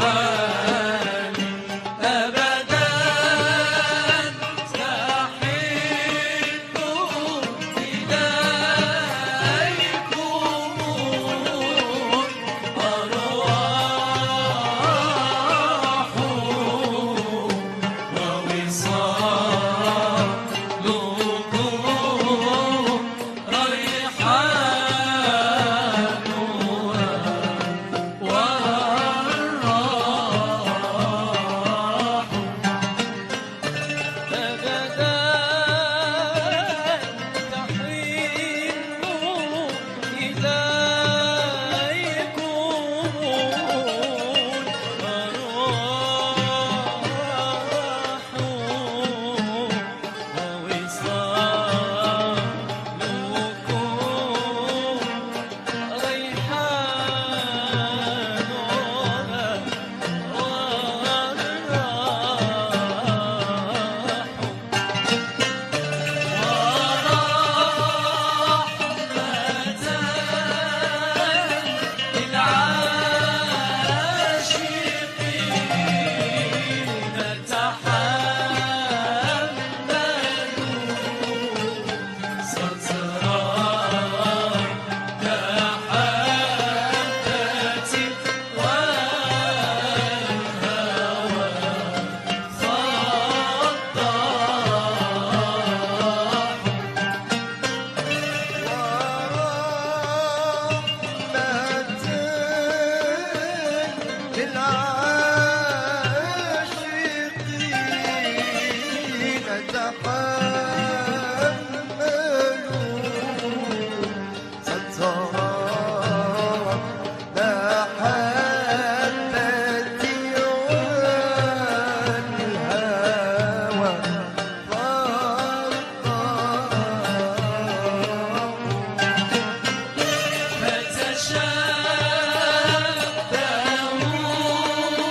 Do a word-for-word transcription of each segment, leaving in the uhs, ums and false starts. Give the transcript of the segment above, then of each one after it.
فتشابهوا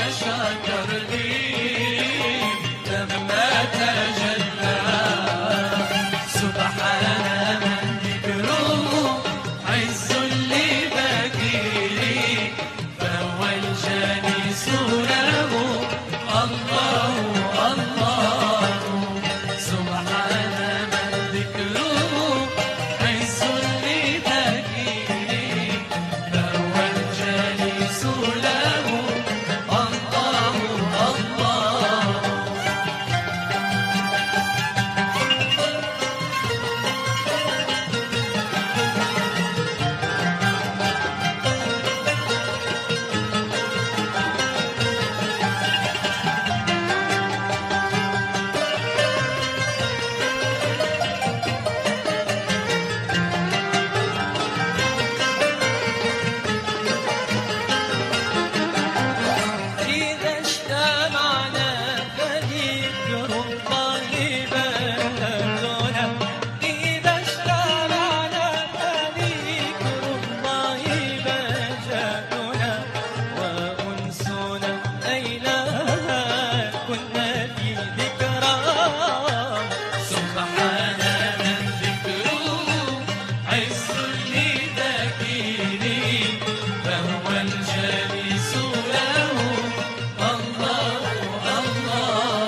شكر لي لما تجلى. سبحان من ذكره عز لبكيري فهو الجالس له الله الله. سبحان من ذكره عز لبكيري فهو الجالس له الله الله. إذا اجتمعنا فذكر الله بلغنا. إذا اجتمعنا فذكر الله بلغنا. وأنسنا ليلا كنا في ذكراه. سبحان من ذكره عز لذكيري فهو الجالس له الله الله.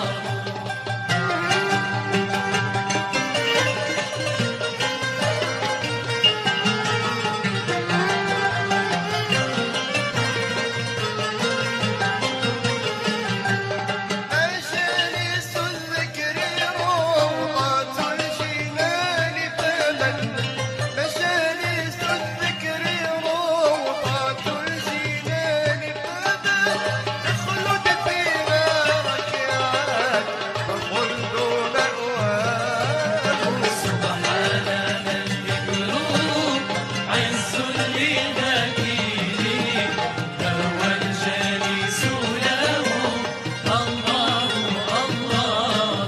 مجالس الذكر روضة الجنان فمن. مجالس الذكر روضة الجنان فمن. اخلد فيها ركعات فالخلد مأواه. سبحان من ذكره عز لذكيري فهو الجالس له الله الله.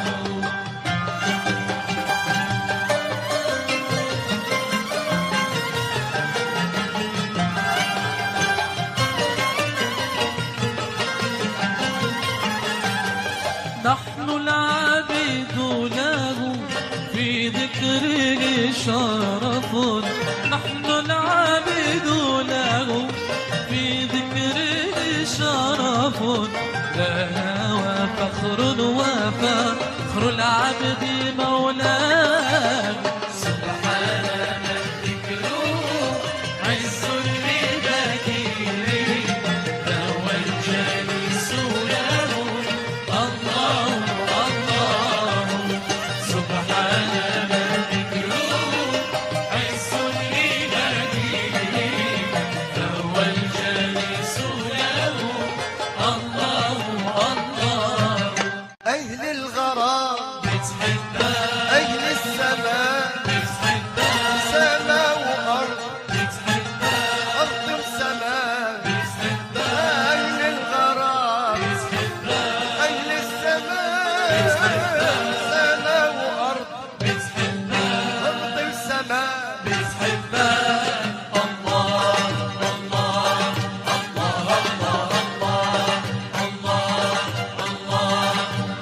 نحن العبيد له في ذكره شرف. نحن العبيد له في ذكره شرف. لنا وفخر وفخر العبد مولاه. سبحان من ذكره عز لذكيري فهو الجالس له الله الله. سبحان من ذكره عز لذكيري فهو الجالس له الله الله. أهل الغرام بتحبها أهل السماء بتحبها سماء وأرض بتحبها أرض وسماء. بتحبها أهل الغرام بتحبها أهل السماء سماء وأرض بتحبها أرض وسماء. بتحبها الله الله الله الله الله الله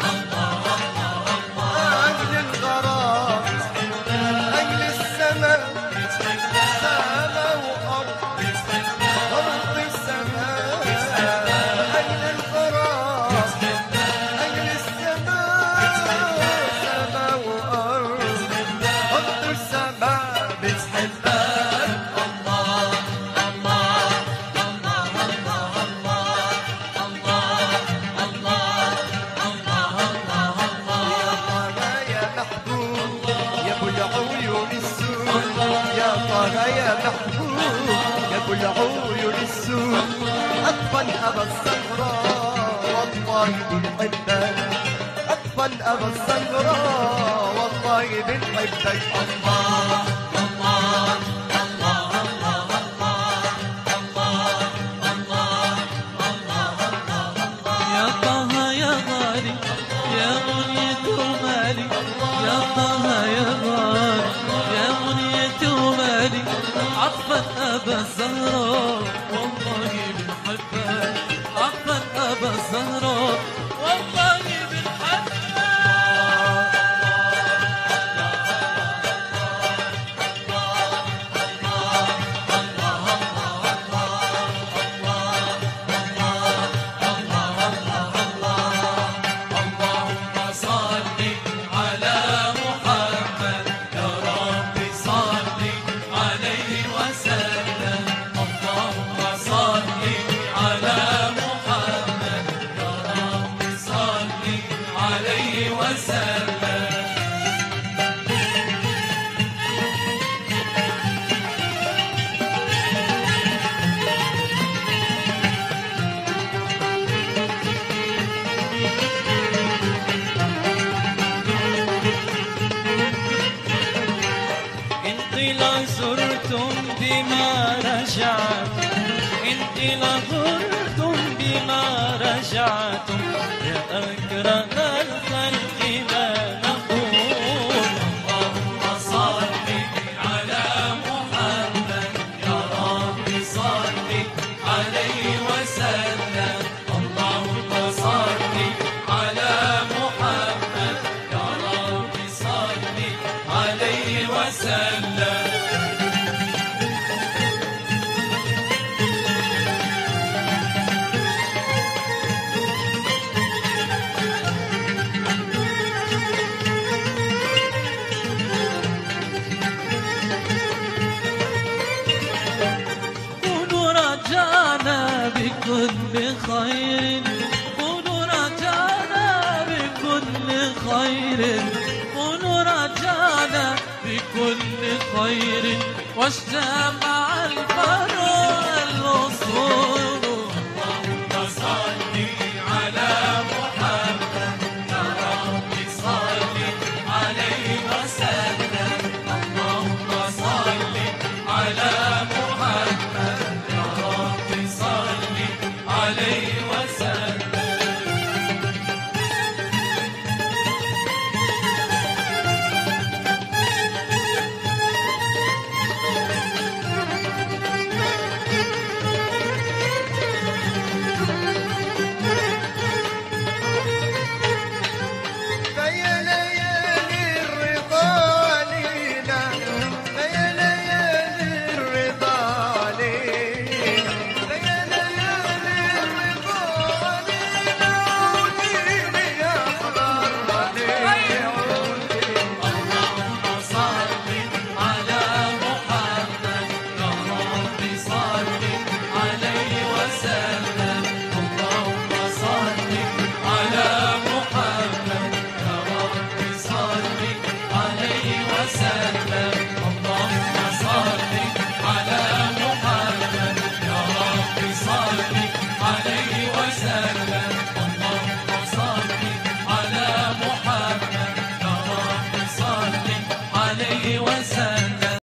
أهل الغرام أهل السماء سماء وأرض أرض وسماء. أهل الغرام أهل السماء سماء وأرض أرض وسماء. بتحبها الله الله الله الله الله الله الله الله الله. يا محبوب يا ابو العيون السود. يا طه يا محبوب يا ابو العيون السود. اطفال ابا الزهراء والله بنحبك. اطفال ابا الزهراء والله بنحبك. الله الله الله الله الله الله الله. يا طه يا غالي يا منية مالي. يا طه يا غالي يا منية مالي. عطفا أبا الزهراء والله بنحبك. عطفا أبا الزهراء والله بالحق زرتم بما رجعتم انت لغرتم بما رجعتم يا اكرم الخلق ما نقول اللهم صل على محمد يا رب صل عليه وسلم اللهم صل على محمد يا رب صل عليه وسلم بكل خير قولوا رجعنا بكل خير قولوا رجعنا بكل خير واجتمع